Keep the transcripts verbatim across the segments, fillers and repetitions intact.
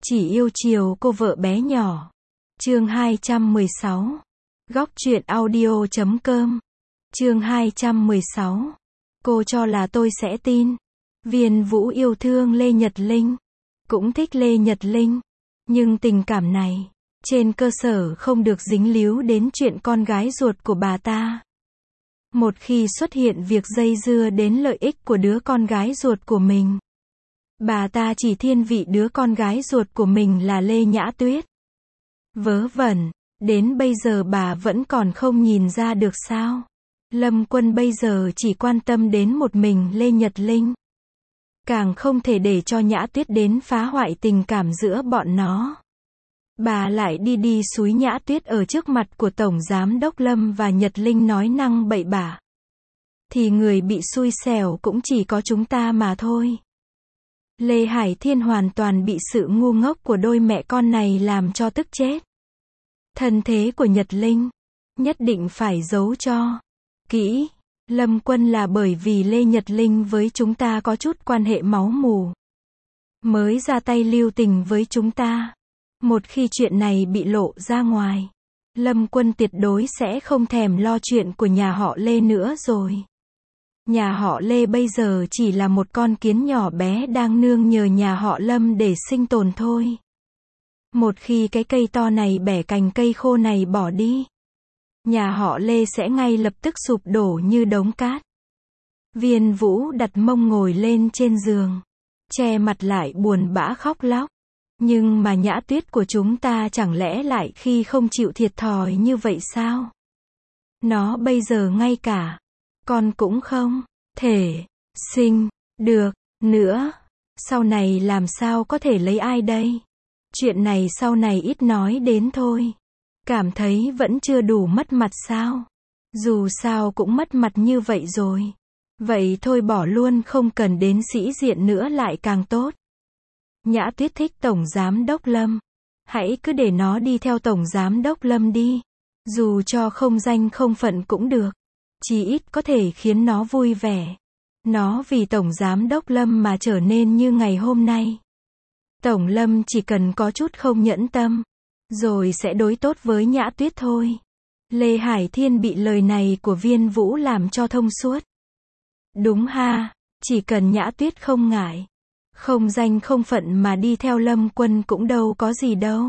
Chỉ yêu chiều cô vợ bé nhỏ. Chương hai trăm mười sáu. Góc truyện audio chấm com. Chương hai trăm mười sáu. Cô cho là tôi sẽ tin. Viên Vũ yêu thương Lê Nhật Linh, cũng thích Lê Nhật Linh, nhưng tình cảm này, trên cơ sở không được dính líu đến chuyện con gái ruột của bà ta. Một khi xuất hiện việc dây dưa đến lợi ích của đứa con gái ruột của mình, bà ta chỉ thiên vị đứa con gái ruột của mình là Lê Nhã Tuyết. Vớ vẩn, đến bây giờ bà vẫn còn không nhìn ra được sao? Lâm Quân bây giờ chỉ quan tâm đến một mình Lê Nhật Linh. Càng không thể để cho Nhã Tuyết đến phá hoại tình cảm giữa bọn nó. Bà lại đi đi xúi Nhã Tuyết ở trước mặt của Tổng Giám Đốc Lâm và Nhật Linh nói năng bậy bạ. Thì người bị xui xẻo cũng chỉ có chúng ta mà thôi. Lê Hải Thiên hoàn toàn bị sự ngu ngốc của đôi mẹ con này làm cho tức chết. Thân thế của Nhật Linh, nhất định phải giấu cho kỹ. Lâm Quân là bởi vì Lê Nhật Linh với chúng ta có chút quan hệ máu mủ, mới ra tay lưu tình với chúng ta. Một khi chuyện này bị lộ ra ngoài, Lâm Quân tuyệt đối sẽ không thèm lo chuyện của nhà họ Lê nữa rồi. Nhà họ Lê bây giờ chỉ là một con kiến nhỏ bé đang nương nhờ nhà họ Lâm để sinh tồn thôi. Một khi cái cây to này bẻ cành cây khô này bỏ đi, nhà họ Lê sẽ ngay lập tức sụp đổ như đống cát. Viên Vũ đặt mông ngồi lên trên giường, che mặt lại buồn bã khóc lóc. Nhưng mà Nhã Tuyết của chúng ta chẳng lẽ lại khi không chịu thiệt thòi như vậy sao? Nó bây giờ ngay cả con cũng không thể sinh được nữa. Sau này làm sao có thể lấy ai đây? Chuyện này sau này ít nói đến thôi. Cảm thấy vẫn chưa đủ mất mặt sao? Dù sao cũng mất mặt như vậy rồi. Vậy thôi bỏ luôn, không cần đến sĩ diện nữa lại càng tốt. Nhã Tuyết thích Tổng Giám Đốc Lâm. Hãy cứ để nó đi theo Tổng Giám Đốc Lâm đi. Dù cho không danh không phận cũng được. Chỉ ít có thể khiến nó vui vẻ. Nó vì Tổng Giám Đốc Lâm mà trở nên như ngày hôm nay. Tổng Lâm chỉ cần có chút không nhẫn tâm, rồi sẽ đối tốt với Nhã Tuyết thôi. Lê Hải Thiên bị lời này của Viên Vũ làm cho thông suốt. Đúng ha, chỉ cần Nhã Tuyết không ngại, không danh không phận mà đi theo Lâm Quân cũng đâu có gì đâu.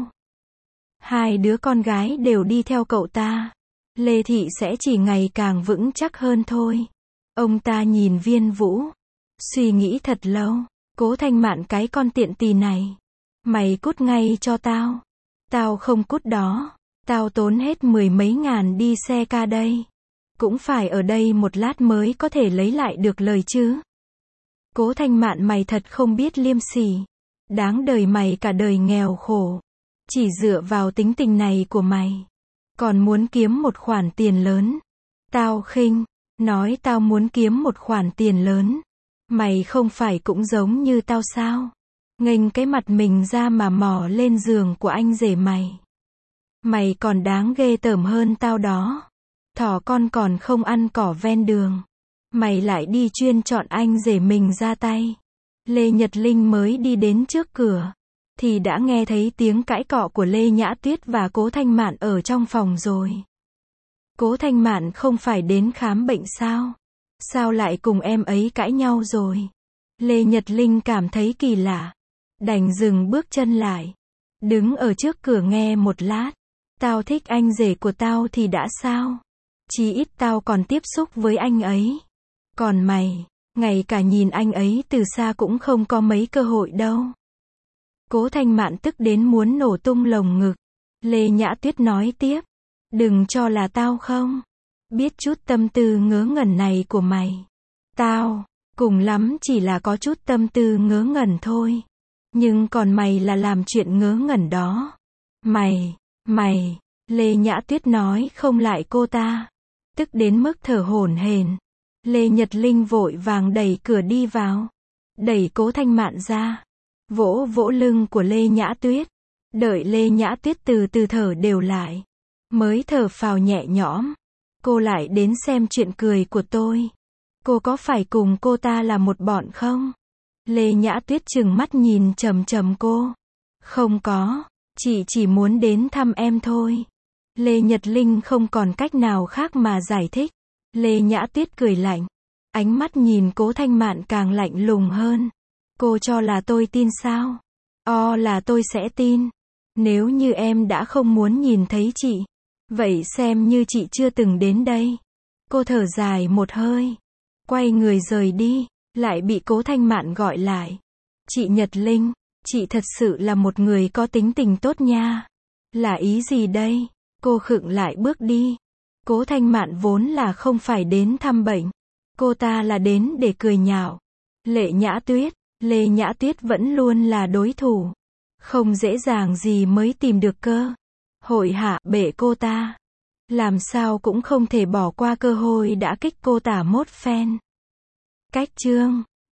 Hai đứa con gái đều đi theo cậu ta, Lê Thị sẽ chỉ ngày càng vững chắc hơn thôi. Ông ta nhìn Viên Vũ, suy nghĩ thật lâu. Cố Thanh Mạn, cái con tiện tỳ này, mày cút ngay cho tao. Tao không cút đó. Tao tốn hết mười mấy ngàn đi xe ca đây. Cũng phải ở đây một lát mới có thể lấy lại được lời chứ. Cố Thanh Mạn, mày thật không biết liêm sỉ. Đáng đời mày cả đời nghèo khổ. Chỉ dựa vào tính tình này của mày, còn muốn kiếm một khoản tiền lớn. Tao khinh. Nói tao muốn kiếm một khoản tiền lớn. Mày không phải cũng giống như tao sao? Nghênh cái mặt mình ra mà mò lên giường của anh rể mày. Mày còn đáng ghê tởm hơn tao đó. Thỏ con còn không ăn cỏ ven đường, mày lại đi chuyên chọn anh rể mình ra tay. Lê Nhật Linh mới đi đến trước cửa, thì đã nghe thấy tiếng cãi cọ của Lê Nhã Tuyết và Cố Thanh Mạn ở trong phòng rồi. Cố Thanh Mạn không phải đến khám bệnh sao? Sao lại cùng em ấy cãi nhau rồi? Lê Nhật Linh cảm thấy kỳ lạ, đành dừng bước chân lại, đứng ở trước cửa nghe một lát. Tao thích anh rể của tao thì đã sao? Chí ít tao còn tiếp xúc với anh ấy. Còn mày, ngay cả nhìn anh ấy từ xa cũng không có mấy cơ hội đâu. Cố Thanh Mạn tức đến muốn nổ tung lồng ngực. Lê Nhã Tuyết nói tiếp, đừng cho là tao không biết chút tâm tư ngớ ngẩn này của mày. Tao, cùng lắm chỉ là có chút tâm tư ngớ ngẩn thôi. Nhưng còn mày là làm chuyện ngớ ngẩn đó. Mày, mày, Lê Nhã Tuyết nói không lại cô ta, tức đến mức thở hổn hển. Lê Nhật Linh vội vàng đẩy cửa đi vào, đẩy Cố Thanh Mạn ra, vỗ vỗ lưng của Lê Nhã Tuyết. Đợi Lê Nhã Tuyết từ từ thở đều lại, mới thở phào nhẹ nhõm. Cô lại đến xem chuyện cười của tôi. Cô có phải cùng cô ta là một bọn không? Lê Nhã Tuyết trừng mắt nhìn chằm chằm cô. Không có, chị chỉ muốn đến thăm em thôi. Lê Nhật Linh không còn cách nào khác mà giải thích. Lê Nhã Tuyết cười lạnh. Ánh mắt nhìn Cố Thanh Mạn càng lạnh lùng hơn. Cô cho là tôi tin sao? O là tôi sẽ tin. Nếu như em đã không muốn nhìn thấy chị, vậy xem như chị chưa từng đến đây. Cô thở dài một hơi, quay người rời đi, lại bị Cố Thanh Mạn gọi lại. Chị Nhật Linh, chị thật sự là một người có tính tình tốt nha. Là ý gì đây? Cô khựng lại bước đi. Cố Thanh Mạn vốn là không phải đến thăm bệnh. Cô ta là đến để cười nhạo. Lệ Nhã Tuyết, Lê Nhã Tuyết vẫn luôn là đối thủ. Không dễ dàng gì mới tìm được cơ hội hạ bệ cô ta. Làm sao cũng không thể bỏ qua cơ hội đã kích cô tả mốt phen. Cách chương